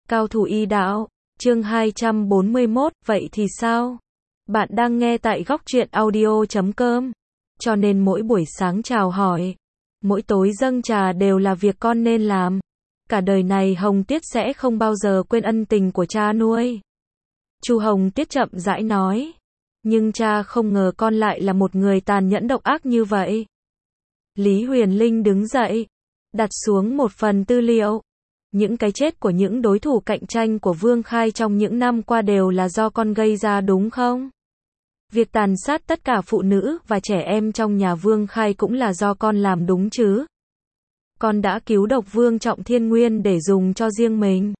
Cao thủ y đạo, chương 241, vậy thì sao? Bạn đang nghe tại góc truyện audio.com. Cho nên mỗi buổi sáng chào hỏi, mỗi tối dâng trà đều là việc con nên làm. Cả đời này Hồng Tiết sẽ không bao giờ quên ân tình của cha nuôi. Chu Hồng Tiết chậm rãi nói. Nhưng cha không ngờ con lại là một người tàn nhẫn độc ác như vậy. Lý Huyền Linh đứng dậy, đặt xuống một phần tư liệu. Những cái chết của những đối thủ cạnh tranh của Vương Khai trong những năm qua đều là do con gây ra đúng không? Việc tàn sát tất cả phụ nữ và trẻ em trong nhà Vương Khai cũng là do con làm đúng chứ? Con đã cứu độc Vương Trọng Thiên Nguyên để dùng cho riêng mình.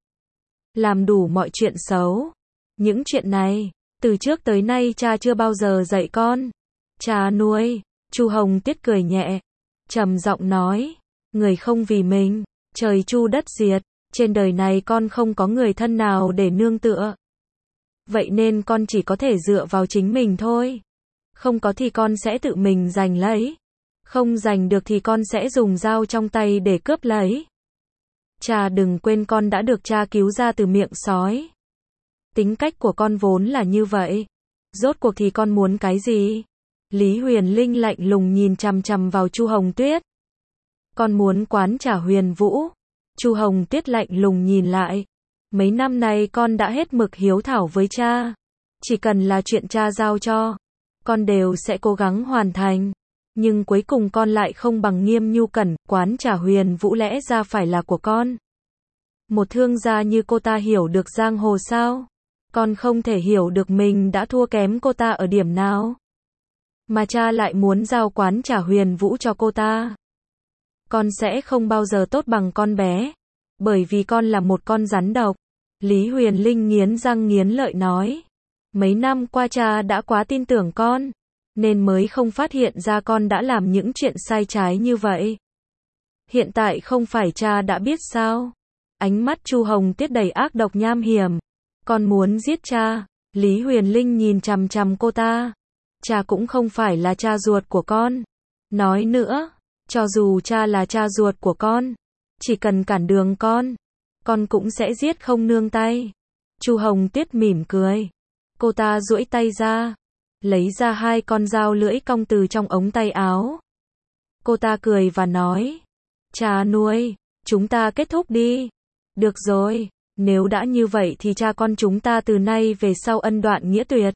Làm đủ mọi chuyện xấu. Những chuyện này, từ trước tới nay cha chưa bao giờ dạy con. Cha nuôi, Chu Hồng Tiết cười nhẹ, trầm giọng nói, người không vì mình, trời chu đất diệt, trên đời này con không có người thân nào để nương tựa. Vậy nên con chỉ có thể dựa vào chính mình thôi. Không có thì con sẽ tự mình giành lấy. Không giành được thì con sẽ dùng dao trong tay để cướp lấy. Cha đừng quên con đã được cha cứu ra từ miệng sói. Tính cách của con vốn là như vậy. Rốt cuộc thì con muốn cái gì? Lý Huyền Linh lạnh lùng nhìn chằm chằm vào Chu Hồng Tuyết. Con muốn quán trả Huyền Vũ. Chu Hồng Tuyết lạnh lùng nhìn lại. Mấy năm nay con đã hết mực hiếu thảo với cha. Chỉ cần là chuyện cha giao cho, con đều sẽ cố gắng hoàn thành. Nhưng cuối cùng con lại không bằng Nghiêm Nhu Cẩn, quán trả Huyền Vũ lẽ ra phải là của con. Một thương gia như cô ta hiểu được giang hồ sao? Con không thể hiểu được mình đã thua kém cô ta ở điểm nào. Mà cha lại muốn giao quán trả Huyền Vũ cho cô ta. Con sẽ không bao giờ tốt bằng con bé. Bởi vì con là một con rắn độc. Lý Huyền Linh nghiến răng nghiến lợi nói. Mấy năm qua cha đã quá tin tưởng con. Nên mới không phát hiện ra con đã làm những chuyện sai trái như vậy. Hiện tại không phải cha đã biết sao? Ánh mắt Chu Hồng Tiết đầy ác độc nham hiểm. Con muốn giết cha. Lý Huyền Linh nhìn chằm chằm cô ta. Cha cũng không phải là cha ruột của con. Nói nữa, cho dù cha là cha ruột của con, chỉ cần cản đường con cũng sẽ giết không nương tay. Chu Hồng Tiết mỉm cười. Cô ta duỗi tay ra, lấy ra hai con dao lưỡi cong từ trong ống tay áo. Cô ta cười và nói, cha nuôi, chúng ta kết thúc đi. Được rồi, nếu đã như vậy thì cha con chúng ta từ nay về sau ân đoạn nghĩa tuyệt.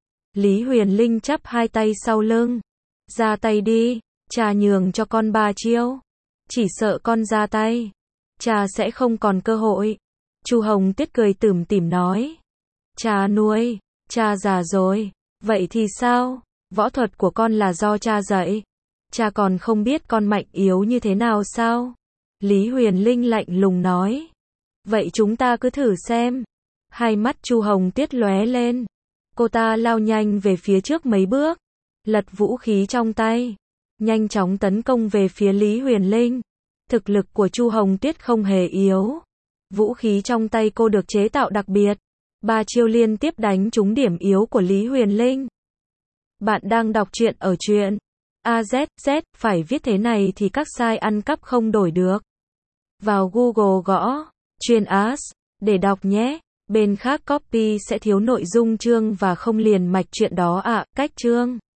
Lý Huyền Linh chắp hai tay sau lưng. Ra tay đi, cha nhường cho con 3 chiêu. Chỉ sợ con ra tay, cha sẽ không còn cơ hội. Chu Hồng Tiết cười tủm tỉm nói. Cha nuôi, cha già rồi. Vậy thì sao? Võ thuật của con là do cha dạy. Cha còn không biết con mạnh yếu như thế nào sao? Lý Huyền Linh lạnh lùng nói. Vậy chúng ta cứ thử xem. Hai mắt Chu Hồng Tiết lóe lên. Cô ta lao nhanh về phía trước mấy bước. Lật vũ khí trong tay. Nhanh chóng tấn công về phía Lý Huyền Linh. Thực lực của Chu Hồng Tiết không hề yếu. Vũ khí trong tay cô được chế tạo đặc biệt. 3 chiêu liên tiếp đánh trúng điểm yếu của Lý Huyền Linh. Bạn đang đọc truyện ở truyện AZZ, phải viết thế này thì các site ăn cắp không đổi được. Vào Google gõ truyện AS để đọc nhé. Bên khác copy sẽ thiếu nội dung chương và không liền mạch truyện đó ạ. Cách chương